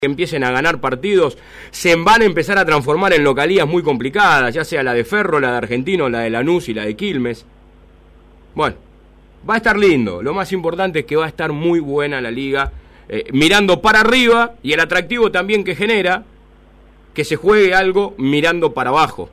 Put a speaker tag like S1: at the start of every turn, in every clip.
S1: que empiecen a ganar partidos, se van a empezar a transformar en localías muy complicadas, ya sea la de Ferro, la de Argentino, la de Lanús y la de Quilmes. Bueno, va a estar lindo. Lo más importante es que va a estar muy buena la liga, mirando para arriba, y el atractivo también que genera que se juegue algo mirando para abajo.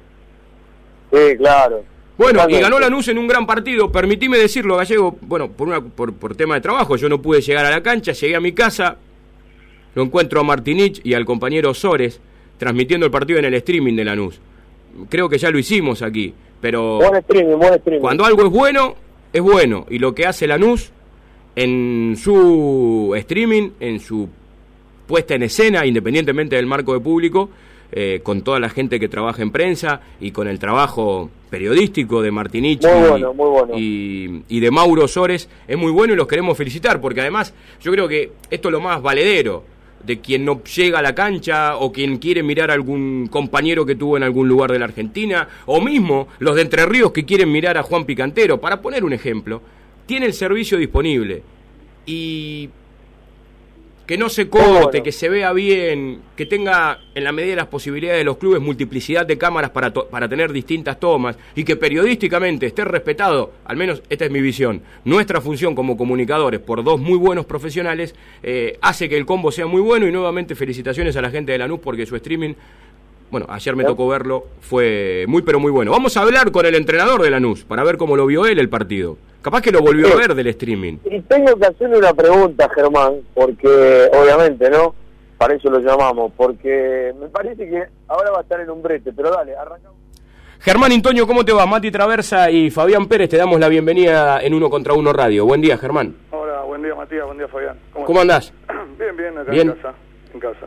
S2: Sí, claro.
S1: Bueno, y ganó Lanús en un gran partido. Permitime decirlo, Gallego, bueno, por tema de trabajo, yo no pude llegar a la cancha, llegué a mi casa, lo encuentro a Martinich y al compañero Sores transmitiendo el partido en el streaming de Lanús. Creo que ya lo hicimos aquí, pero
S2: buen streaming.
S1: Cuando algo es bueno, y lo que hace Lanús en su streaming, en su puesta en escena, independientemente del marco de público, con toda la gente que trabaja en prensa y con el trabajo periodístico de Martinich
S2: muy bueno.
S1: Y de Mauro Sores, es muy bueno y los queremos felicitar, porque además yo creo que esto es lo más valedero de quien no llega a la cancha o quien quiere mirar a algún compañero que tuvo en algún lugar de la Argentina, o mismo los de Entre Ríos que quieren mirar a Juan Picantero, para poner un ejemplo. Tiene el servicio disponible y que no se corte, que se vea bien, que tenga en la medida de las posibilidades de los clubes multiplicidad de cámaras para tener distintas tomas, y que periodísticamente esté respetado, al menos esta es mi visión, nuestra función como comunicadores por dos muy buenos profesionales, hace que el combo sea muy bueno. Y nuevamente felicitaciones a la gente de Lanús, porque su streaming, bueno, ayer me tocó verlo, fue muy pero muy bueno. Vamos a hablar con el entrenador de Lanús para ver cómo lo vio él el partido. Capaz que lo volvió a ver del streaming.
S2: Y tengo que hacerle una pregunta, Germán, porque obviamente, ¿no? Para eso lo llamamos, porque me parece que ahora va a estar en un brete, pero dale, arrancamos.
S1: Germán Intoño, ¿cómo te va? Mati Traversa y Fabián Pérez, te damos la bienvenida en Uno contra Uno Radio. Buen día, Germán.
S3: Hola, buen día, Matías, buen día, Fabián.
S1: ¿Cómo andás?
S3: Bien, acá
S1: bien.
S3: En casa.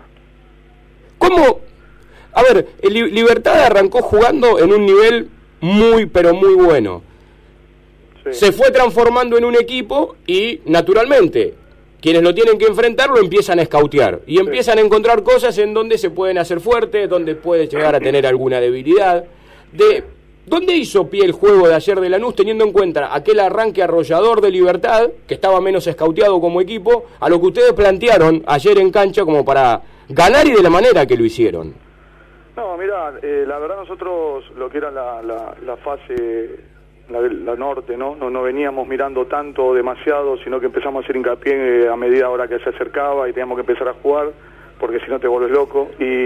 S1: ¿Cómo? A ver, el Libertad arrancó jugando en un nivel muy, pero muy bueno. Sí. Se fue transformando en un equipo y, naturalmente, quienes lo tienen que enfrentar lo empiezan a escautear y empiezan a encontrar cosas en donde se pueden hacer fuertes, donde puede llegar a tener alguna debilidad. ¿Dónde hizo pie el juego de ayer de Lanús, teniendo en cuenta aquel arranque arrollador de Libertad, que estaba menos escauteado como equipo, a lo que ustedes plantearon ayer en cancha como para ganar y de la manera que lo hicieron?
S3: No, mirá, la verdad nosotros, lo que era la fase, la norte, ¿no? No veníamos mirando tanto, demasiado, sino que empezamos a hacer hincapié a medida ahora que se acercaba y teníamos que empezar a jugar, porque si no te vuelves loco.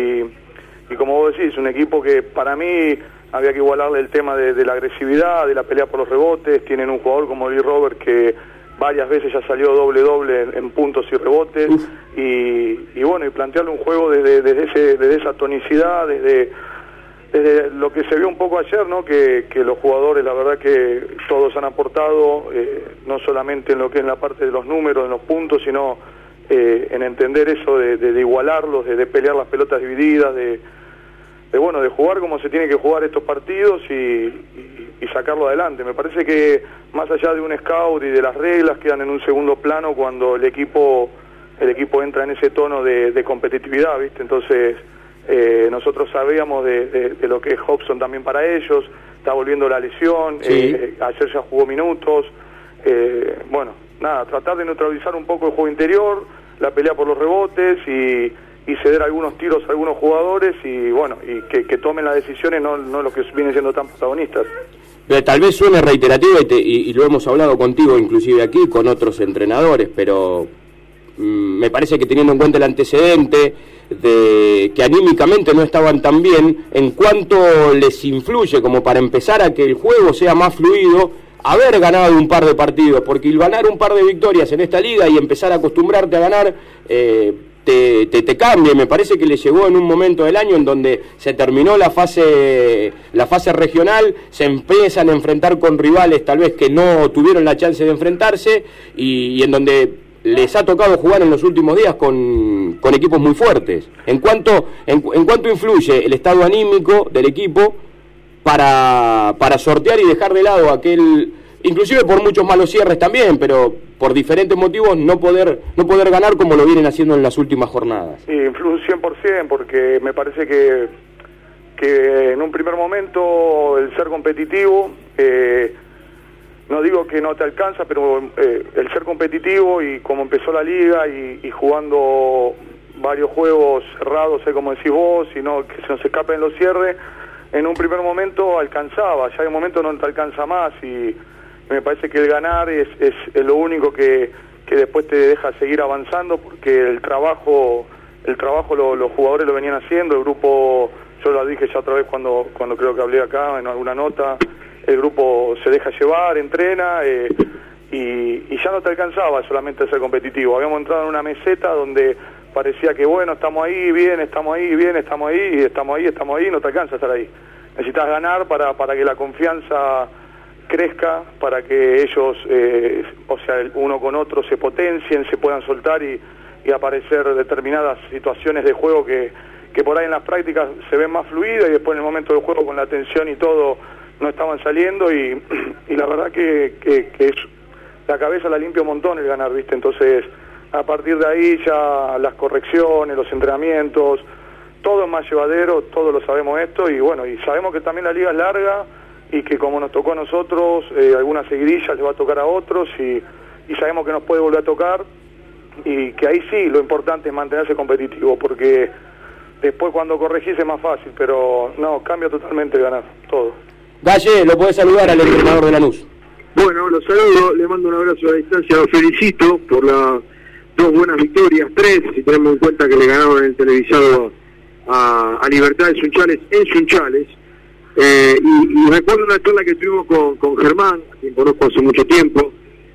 S3: Y como vos decís, un equipo que para mí había que igualarle el tema de la agresividad, de la pelea por los rebotes. Tienen un jugador como Lee Robert que varias veces ya salió doble en puntos y rebotes, y bueno, y plantearle un juego desde esa tonicidad, desde lo que se vio un poco ayer, ¿no? Que los jugadores, la verdad que todos han aportado, no solamente en lo que es la parte de los números, en los puntos, sino en entender eso de igualarlos, de pelear las pelotas divididas, de jugar como se tiene que jugar estos partidos y sacarlo adelante. Me parece que más allá de un scout y de las reglas, quedan en un segundo plano cuando el equipo entra en ese tono de competitividad, ¿viste? Entonces nosotros sabíamos de lo que es Hobson también para ellos. Está volviendo la lesión,
S1: sí.
S3: Ayer ya jugó minutos. Tratar de neutralizar un poco el juego interior, la pelea por los rebotes y ceder algunos tiros a algunos jugadores y que tomen las decisiones, no los que vienen siendo tan protagonistas.
S1: Tal vez suene reiterativo y lo hemos hablado contigo inclusive aquí, con otros entrenadores, pero me parece que teniendo en cuenta el antecedente de que anímicamente no estaban tan bien, en cuanto les influye como para empezar a que el juego sea más fluido, haber ganado un par de partidos, porque el ganar un par de victorias en esta liga y empezar a acostumbrarte a ganar te cambia. Me parece que le llegó en un momento del año en donde se terminó la fase regional, se empiezan a enfrentar con rivales tal vez que no tuvieron la chance de enfrentarse y en donde les ha tocado jugar en los últimos días con equipos muy fuertes. ¿En cuánto influye el estado anímico del equipo para sortear y dejar de lado aquel, inclusive por muchos malos cierres también, pero por diferentes motivos no poder ganar como lo vienen haciendo en las últimas jornadas?
S3: Sí, influye 100%, porque me parece que en un primer momento el ser competitivo, no digo que no te alcanza, pero el ser competitivo y como empezó la liga y jugando varios juegos cerrados, como decís vos, sino que se nos escapen los cierres. En un primer momento alcanzaba, ya hay un momento no te alcanza más, y me parece que el ganar es lo único que después te deja seguir avanzando, porque el trabajo los jugadores lo venían haciendo, el grupo, yo lo dije ya otra vez cuando creo que hablé acá en alguna nota, el grupo se deja llevar, entrena, y ya no te alcanzaba solamente a ser competitivo. Habíamos entrado en una meseta donde parecía que bueno, estamos ahí, bien, estamos ahí, bien, estamos ahí, y estamos ahí, no te alcanza a estar ahí. Necesitas ganar para que la confianza crezca, para que ellos, o sea, uno con otro se potencien, se puedan soltar y aparecer determinadas situaciones de juego que por ahí en las prácticas se ven más fluidas, y después en el momento del juego con la tensión y todo no estaban saliendo, y la verdad que es, la cabeza la limpia un montón el ganar, ¿viste? Entonces, a partir de ahí ya las correcciones, los entrenamientos, todo es más llevadero, todos lo sabemos esto, y bueno, y sabemos que también la liga es larga, y que como nos tocó a nosotros, algunas seguidillas le va a tocar a otros, y sabemos que nos puede volver a tocar, y que ahí sí lo importante es mantenerse competitivo, porque después cuando corregís es más fácil, pero no, cambia totalmente el ganar, todo.
S1: Galle, lo podés saludar al entrenador de Lanús.
S4: Bueno, los saludo, le mando un abrazo a la distancia, los felicito por las 2 buenas victorias, 3, si tenemos en cuenta que le ganaron en el televisado a Libertad de Sunchales en Sunchales. Y recuerdo una charla que tuvimos con Germán, a quien conozco hace mucho tiempo,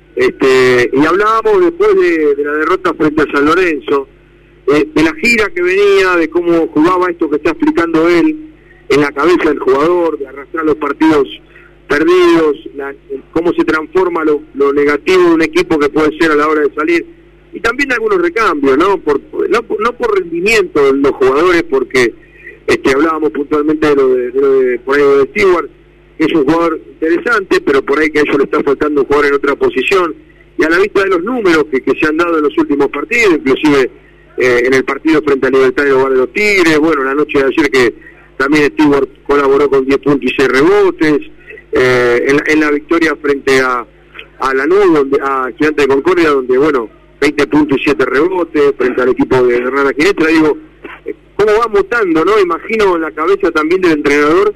S4: y hablábamos después de la derrota frente a San Lorenzo, de la gira que venía, de cómo jugaba esto que está explicando él en la cabeza del jugador, de arrastrar los partidos perdidos, cómo se transforma lo negativo de un equipo que puede ser a la hora de salir, y también algunos recambios, no por rendimiento de los jugadores, porque hablábamos puntualmente de lo de por ahí de Stewart, que es un jugador interesante, pero por ahí que a ellos le está faltando un jugador en otra posición, y a la vista de los números que se han dado en los últimos partidos, inclusive en el partido frente a Libertad de Hogar de los Tigres, bueno, la noche de ayer que también Stewart colaboró con 10 puntos y 6 rebotes, en la victoria frente a Lanús, a Gigante de Concordia, donde, bueno, 20 puntos y 7 rebotes, frente al equipo de Hernán Ginebra. Digo, cómo va mutando, ¿no? Imagino en la cabeza también del entrenador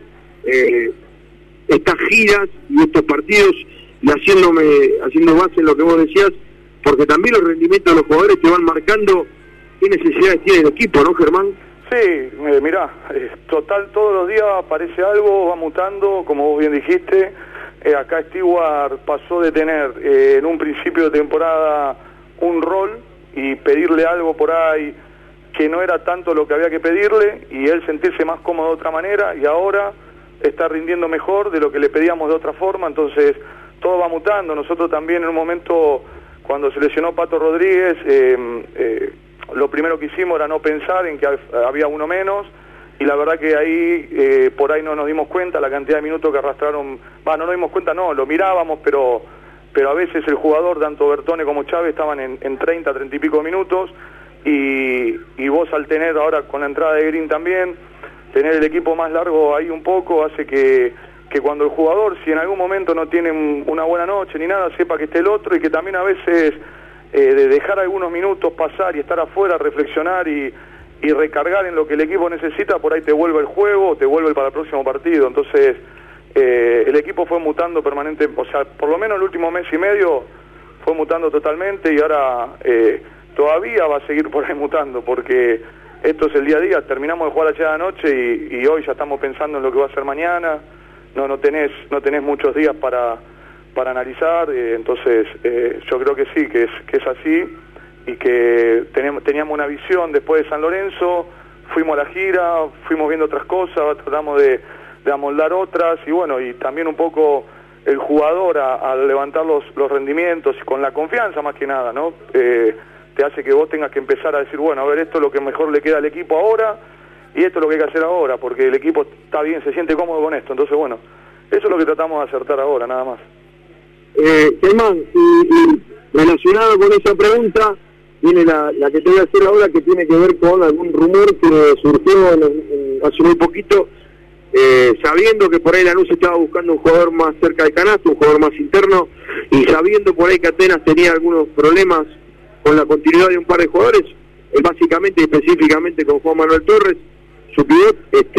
S4: estas giras y estos partidos, y haciendo base en lo que vos decías, porque también los rendimientos de los jugadores te van marcando qué necesidades tiene el equipo, ¿no, Germán?
S3: Sí, mirá, total, todos los días aparece algo, va mutando, como vos bien dijiste. Acá Stewart pasó de tener en un principio de temporada un rol y pedirle algo por ahí que no era tanto lo que había que pedirle, y él sentirse más cómodo de otra manera, y ahora está rindiendo mejor de lo que le pedíamos de otra forma. Entonces todo va mutando. Nosotros también en un momento, cuando se lesionó Pato Rodríguez, lo primero que hicimos era no pensar en que había uno menos, y la verdad que ahí por ahí no nos dimos cuenta la cantidad de minutos que arrastraron. No nos dimos cuenta, no, lo mirábamos, pero a veces el jugador, tanto Bertone como Chávez, estaban en 30 y pico minutos, y vos al tener ahora con la entrada de Green también, tener el equipo más largo ahí un poco, hace que cuando el jugador, si en algún momento no tiene una buena noche ni nada, sepa que esté el otro, y que también a veces de dejar algunos minutos pasar y estar afuera, reflexionar y recargar en lo que el equipo necesita, por ahí te vuelve el juego, te vuelve para el próximo partido. Entonces el equipo fue mutando permanente, o sea, por lo menos el último mes y medio fue mutando totalmente, y ahora todavía va a seguir por ahí mutando, porque esto es el día a día. Terminamos de jugar ayer a la noche y hoy ya estamos pensando en lo que va a ser mañana. No tenés muchos días para analizar, entonces yo creo que sí, que es así, y que teníamos una visión después de San Lorenzo, fuimos a la gira, fuimos viendo otras cosas, tratamos de amoldar otras, y bueno, y también un poco el jugador al levantar los rendimientos, y con la confianza más que nada, ¿no? Te hace que vos tengas que empezar a decir, bueno, a ver, esto es lo que mejor le queda al equipo ahora, y esto es lo que hay que hacer ahora, porque el equipo está bien, se siente cómodo con esto. Entonces, bueno, eso es lo que tratamos de acertar ahora, nada más.
S4: Germán, y relacionado con esa pregunta, viene la que te voy a hacer ahora, que tiene que ver con algún rumor que surgió hace muy poquito, sabiendo que por ahí Lanús estaba buscando un jugador más cerca del canasto, un jugador más interno, y sabiendo por ahí que Atenas tenía algunos problemas con la continuidad de un par de jugadores, básicamente y específicamente con Juan Manuel Torres, su pivot.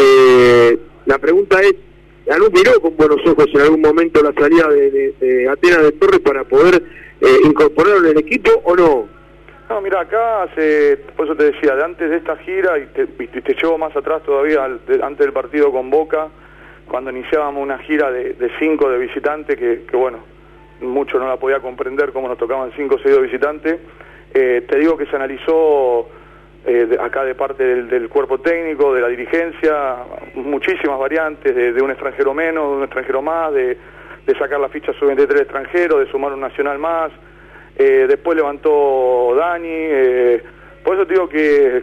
S4: La pregunta es, ¿Lanús miró con buenos ojos en algún momento la salida de Atenas de Torres para poder incorporarlo en el equipo o no?
S3: No, mira, acá, por eso te decía, de antes de esta gira, y te llevo más atrás todavía, antes del partido con Boca, cuando iniciábamos una gira de 5 de visitantes, que bueno, mucho no la podía comprender cómo nos tocaban 5 o 6 de visitantes, te digo que se analizó acá de parte del cuerpo técnico, de la dirigencia, muchísimas variantes, de un extranjero menos, de un extranjero más, de sacar la ficha sub-23 extranjero, de sumar un nacional más, después levantó Dani, por eso te digo que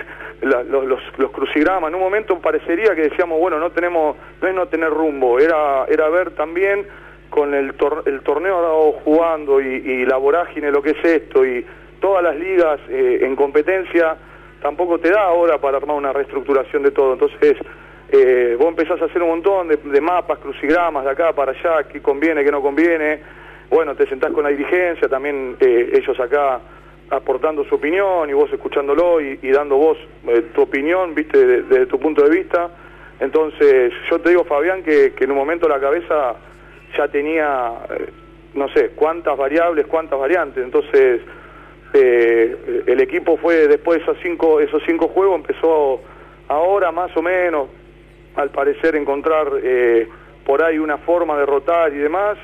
S3: los crucigramas, en un momento parecería que decíamos, bueno, no es no tener rumbo, era ver también con el torneo jugando y la vorágine, lo que es esto, y todas las ligas en competencia, tampoco te da ahora para armar una reestructuración de todo. Entonces vos empezás a hacer un montón de mapas, crucigramas de acá para allá, qué conviene, qué no conviene. Bueno, te sentás con la dirigencia, también ellos acá aportando su opinión y vos escuchándolo y dando vos tu opinión, viste, desde tu punto de vista. Entonces yo te digo, Fabián, que en un momento la cabeza ya tenía no sé cuántas variables, cuántas variantes. Entonces el equipo fue, después de esos cinco juegos, empezó ahora más o menos, al parecer, encontrar por ahí una forma de rotar y demás,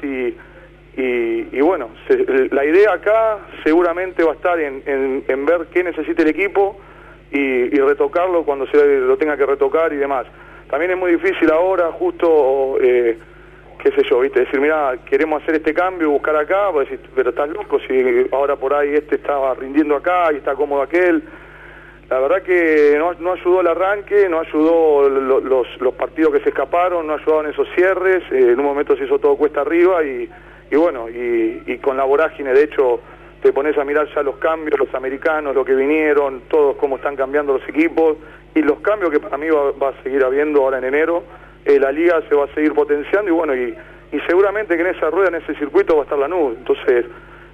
S3: y bueno, la idea acá seguramente va a estar en ver qué necesita el equipo y retocarlo cuando se lo tenga que retocar y demás. También es muy difícil ahora, justo, qué sé yo, ¿viste? Decir, mira, queremos hacer este cambio, buscar acá, pues, pero estás loco si ahora por ahí estaba rindiendo acá y está cómodo aquel. La verdad que no ayudó el arranque, no ayudó los partidos que se escaparon, no ayudaron esos cierres, en un momento se hizo todo cuesta arriba y bueno, y con la vorágine, de hecho, te pones a mirar ya los cambios, los americanos, lo que vinieron, todos cómo están cambiando los equipos, y los cambios que para mí va a seguir habiendo ahora en enero. La liga se va a seguir potenciando y bueno, y seguramente que en esa rueda, en ese circuito va a estar Lanús. Entonces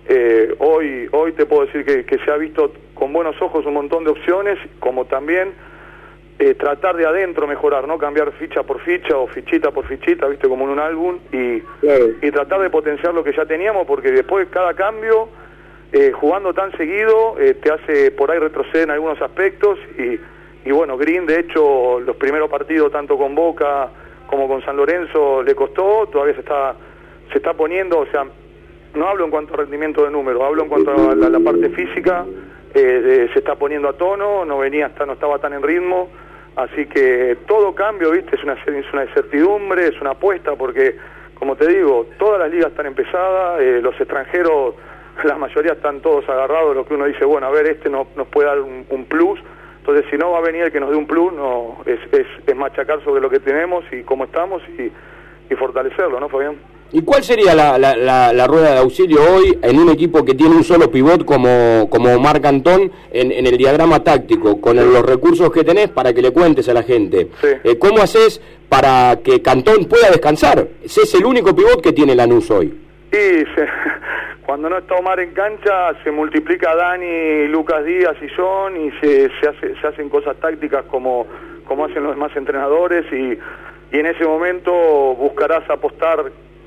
S3: hoy te puedo decir que se ha visto con buenos ojos un montón de opciones, como también tratar de adentro mejorar, no cambiar ficha por ficha o fichita por fichita, viste, como en un álbum, y tratar de potenciar lo que ya teníamos, porque después cada cambio, jugando tan seguido, te hace por ahí retroceder en algunos aspectos. Y bueno, Green, de hecho, los primeros partidos, tanto con Boca como con San Lorenzo, le costó, todavía se está poniendo, o sea, no hablo en cuanto a rendimiento de números, hablo en cuanto a la parte física, se está poniendo a tono, no estaba tan en ritmo, así que todo cambio, viste, es una incertidumbre, es una apuesta, porque, como te digo, todas las ligas están empezadas, los extranjeros, la mayoría están todos agarrados, lo que uno dice, bueno, a ver, nos puede dar un plus. Entonces, si no va a venir el que nos dé un plus, no es machacar sobre lo que tenemos y cómo estamos y fortalecerlo, ¿no, Fabián?
S1: ¿Y cuál sería la rueda de auxilio hoy en un equipo que tiene un solo pivot como Omar Cantón en el diagrama táctico, con los recursos que tenés, para que le cuentes a la gente? Sí. ¿Cómo haces para que Cantón pueda descansar? Ese es el único pivot que tiene Lanús hoy.
S3: Sí, cuando no está Omar en cancha, se multiplica Dani, Lucas Díaz y John, y se hacen cosas tácticas como hacen los demás entrenadores, y en ese momento buscarás apostar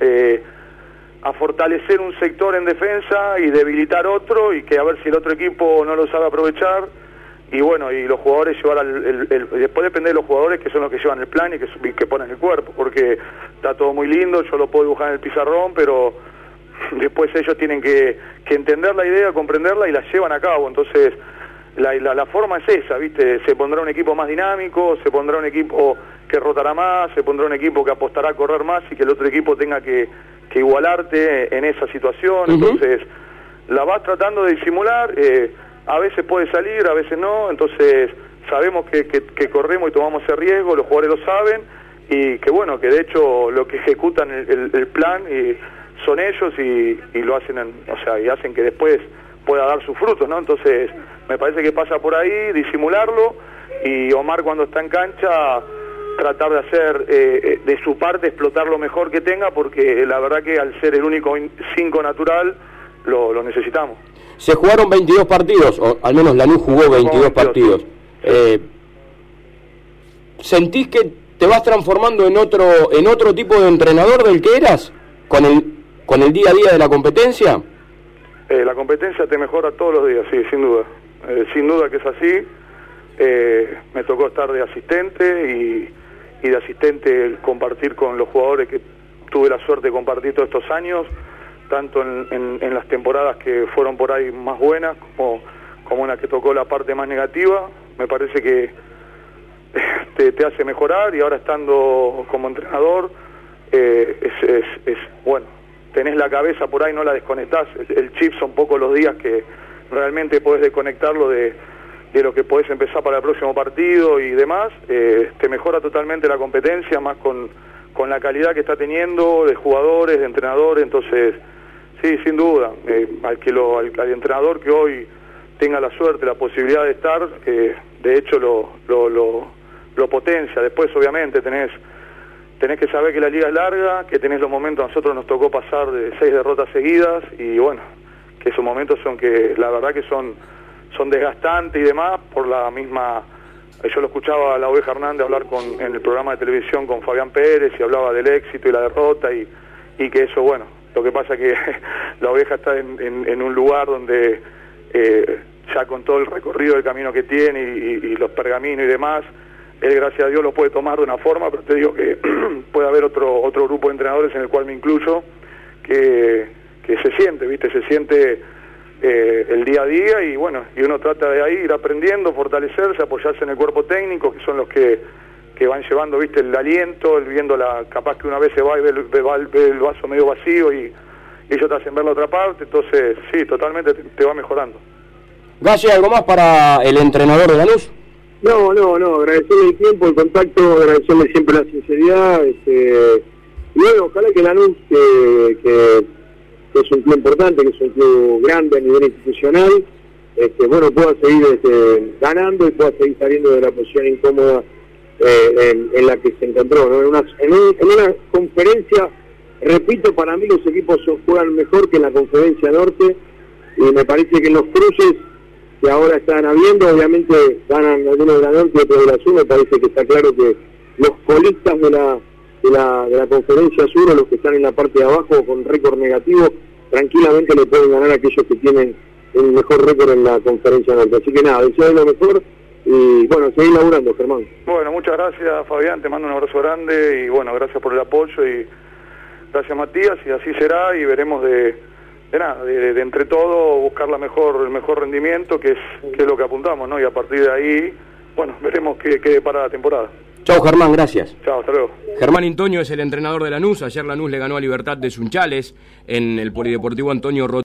S3: a fortalecer un sector en defensa y debilitar otro, y que a ver si el otro equipo no lo sabe aprovechar, y bueno, y los jugadores llevar después depende de los jugadores, que son los que llevan el plan y que ponen el cuerpo, porque está todo muy lindo, yo lo puedo dibujar en el pizarrón, pero después ellos tienen que entender la idea, comprenderla y la llevan a cabo. Entonces la forma es esa, ¿viste? Se pondrá un equipo más dinámico, se pondrá un equipo que rotará más, se pondrá un equipo que apostará a correr más y que el otro equipo tenga que igualarte en esa situación. Entonces la vas tratando de disimular, a veces puede salir, a veces no. Entonces sabemos que corremos y tomamos ese riesgo, los jugadores lo saben, y que bueno, que de hecho lo que ejecutan el plan son ellos y lo hacen, y hacen que después pueda dar sus frutos, ¿no? Entonces me parece que pasa por ahí, disimularlo, y Omar, cuando está en cancha, tratar de hacer de su parte, explotar lo mejor que tenga, porque la verdad que al ser el único 5 natural lo necesitamos.
S1: Se jugaron 22 partidos, o al menos Lanús jugó 22 partidos. ¿Sentís que te vas transformando en otro tipo de entrenador del que eras con el día a día de la competencia?
S3: La competencia te mejora todos los días, sí, sin duda. Sin duda que es así. Me tocó estar de asistente y de asistente compartir con los jugadores que tuve la suerte de compartir todos estos años, tanto en las temporadas que fueron por ahí más buenas como en la que tocó la parte más negativa. Me parece que te hace mejorar, y ahora estando como entrenador es bueno, tenés la cabeza por ahí, no la desconectás. El chip son pocos los días que realmente podés desconectarlo de lo que podés empezar para el próximo partido y demás. Te mejora totalmente la competencia, más con la calidad que está teniendo de jugadores, de entrenadores. Entonces sí, sin duda, al entrenador que hoy tenga la suerte, la posibilidad de estar, de hecho lo potencia. Después obviamente tenés que saber que la liga es larga, que tenés los momentos. A nosotros nos tocó pasar de 6 derrotas seguidas, y bueno, que esos momentos son que la verdad que son desgastantes y demás, por la misma. Yo lo escuchaba a la Oveja Hernández hablar en el programa de televisión con Fabián Pérez, y hablaba del éxito y la derrota, y que eso, bueno, lo que pasa que la Oveja está en un lugar donde ya con todo el recorrido del camino que tiene y los pergaminos y demás, él, gracias a Dios, lo puede tomar de una forma, pero te digo que puede haber otro grupo de entrenadores, en el cual me incluyo, que se siente, ¿viste? Se siente el día a día, y bueno, y uno trata de ahí ir aprendiendo, fortalecerse, apoyarse en el cuerpo técnico, que son los que van llevando, ¿viste? El aliento, viendo capaz que una vez se va y ve el vaso medio vacío, y ellos te hacen ver la otra parte. Entonces, sí, totalmente te va mejorando.
S1: Galli, ¿algo más para el entrenador de Lanús?
S4: No, agradecerle el tiempo, el contacto, agradecerle siempre la sinceridad, y bueno, ojalá que Lanús, que es un club importante, que es un club grande a nivel institucional, bueno, pueda seguir ganando y pueda seguir saliendo de la posición incómoda en la que se encontró, ¿no? En una conferencia, repito, para mí los equipos juegan mejor que en la conferencia norte, y me parece que en los cruces que ahora están habiendo, obviamente ganan algunos de la norte y otros de la sur. Me parece que está claro que los colistas de la conferencia sur, o los que están en la parte de abajo con récord negativo, tranquilamente le pueden ganar a aquellos que tienen el mejor récord en la conferencia norte. Así que nada, deseo lo mejor, y bueno, seguir laburando, Germán.
S3: Bueno, muchas gracias, Fabián, te mando un abrazo grande, y bueno, gracias por el apoyo, y gracias, Matías, y así será, y veremos de entre todos buscar el mejor rendimiento, que es lo que apuntamos, ¿no? Y a partir de ahí, bueno, veremos qué depara la temporada.
S1: Chau, Germán, gracias.
S3: Chao, hasta luego.
S1: Germán Intoño es el entrenador de Lanús. Ayer Lanús le ganó a Libertad de Sunchales en el Polideportivo Antonio Rodríguez.